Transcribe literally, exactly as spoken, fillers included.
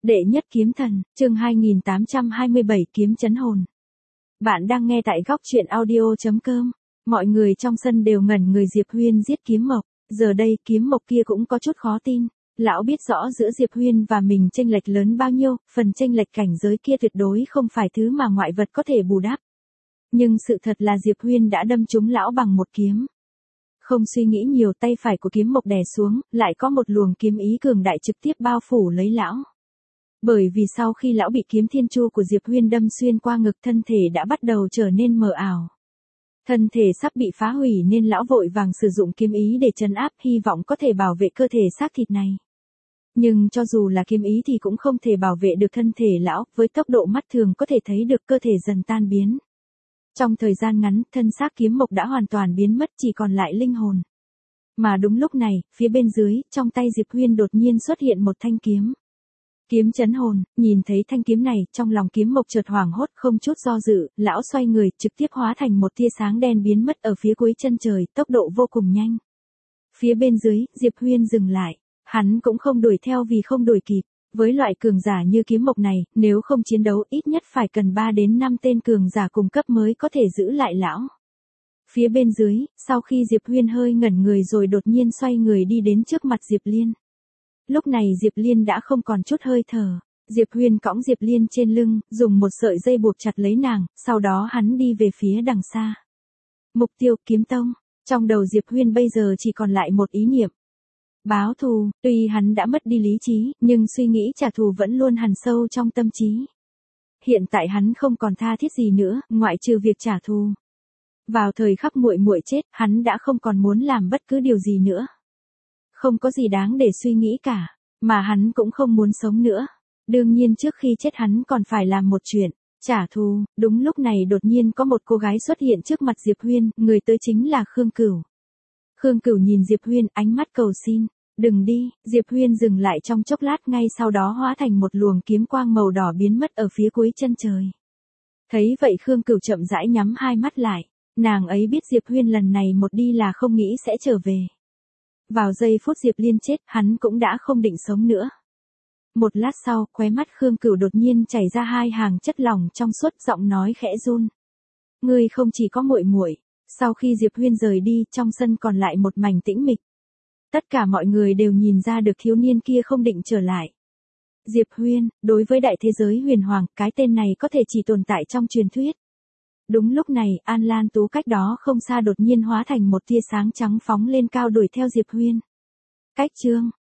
Đệ nhất kiếm thần, chương hai nghìn tám trăm hai mươi bảy kiếm chấn hồn. Bạn đang nghe tại góc truyện audio chấm com. Mọi người trong sân đều ngẩn người Diệp Huyên giết kiếm mộc. Giờ đây kiếm mộc kia cũng có chút khó tin. Lão biết rõ giữa Diệp Huyên và mình chênh lệch lớn bao nhiêu, phần chênh lệch cảnh giới kia tuyệt đối không phải thứ mà ngoại vật có thể bù đắp. Nhưng sự thật là Diệp Huyên đã đâm trúng lão bằng một kiếm. Không suy nghĩ nhiều, tay phải của kiếm mộc đè xuống, lại có một luồng kiếm ý cường đại trực tiếp bao phủ lấy lão. Bởi vì sau khi lão bị kiếm thiên chu của Diệp Huyên đâm xuyên qua ngực, thân thể đã bắt đầu trở nên mờ ảo. Thân thể sắp bị phá hủy nên lão vội vàng sử dụng kiếm ý để trấn áp, hy vọng có thể bảo vệ cơ thể xác thịt này. Nhưng cho dù là kiếm ý thì cũng không thể bảo vệ được thân thể lão, với tốc độ mắt thường có thể thấy được cơ thể dần tan biến. Trong thời gian ngắn, thân xác kiếm mộc đã hoàn toàn biến mất, chỉ còn lại linh hồn. Mà đúng lúc này, phía bên dưới, trong tay Diệp Huyên đột nhiên xuất hiện một thanh kiếm. Kiếm chấn hồn. Nhìn thấy thanh kiếm này, trong lòng kiếm mộc chợt hoảng hốt, không chút do dự, lão xoay người, trực tiếp hóa thành một tia sáng đen biến mất ở phía cuối chân trời, tốc độ vô cùng nhanh. Phía bên dưới, Diệp Huyên dừng lại. Hắn cũng không đuổi theo vì không đuổi kịp. Với loại cường giả như kiếm mộc này, nếu không chiến đấu ít nhất phải cần ba đến năm tên cường giả cùng cấp mới có thể giữ lại lão. Phía bên dưới, sau khi Diệp Huyên hơi ngẩn người rồi đột nhiên xoay người đi đến trước mặt Diệp Liên. Lúc này Diệp Liên đã không còn chút hơi thở. Diệp Huyên cõng Diệp Liên trên lưng, dùng một sợi dây buộc chặt lấy nàng, sau đó hắn đi về phía đằng xa. Mục tiêu kiếm tông. Trong đầu Diệp Huyên bây giờ chỉ còn lại một ý niệm. Báo thù. Tuy hắn đã mất đi lý trí, nhưng suy nghĩ trả thù vẫn luôn hằn sâu trong tâm trí. Hiện tại hắn không còn tha thiết gì nữa, ngoại trừ việc trả thù. Vào thời khắc muội muội chết, hắn đã không còn muốn làm bất cứ điều gì nữa. Không có gì đáng để suy nghĩ cả, mà hắn cũng không muốn sống nữa. Đương nhiên trước khi chết hắn còn phải làm một chuyện, trả thù. Đúng lúc này đột nhiên có một cô gái xuất hiện trước mặt Diệp Huyên, người tới chính là Khương Cửu. Khương Cửu nhìn Diệp Huyên, ánh mắt cầu xin, đừng đi. Diệp Huyên dừng lại trong chốc lát, ngay sau đó hóa thành một luồng kiếm quang màu đỏ biến mất ở phía cuối chân trời. Thấy vậy Khương Cửu chậm rãi nhắm hai mắt lại, nàng ấy biết Diệp Huyên lần này một đi là không nghĩ sẽ trở về. Vào giây phút Diệp Liên chết, hắn cũng đã không định sống nữa. Một lát sau, khóe mắt Khương Cửu đột nhiên chảy ra hai hàng chất lỏng trong suốt, giọng nói khẽ run. Ngươi không chỉ có muội muội. Sau khi Diệp Huyên rời đi, trong sân còn lại một mảnh tĩnh mịch. Tất cả mọi người đều nhìn ra được thiếu niên kia không định trở lại. Diệp Huyên, đối với đại thế giới huyền hoàng, cái tên này có thể chỉ tồn tại trong truyền thuyết. Đúng lúc này, An Lan Tú cách đó không xa đột nhiên hóa thành một tia sáng trắng phóng lên cao đuổi theo Diệp Huyên. Cách chương,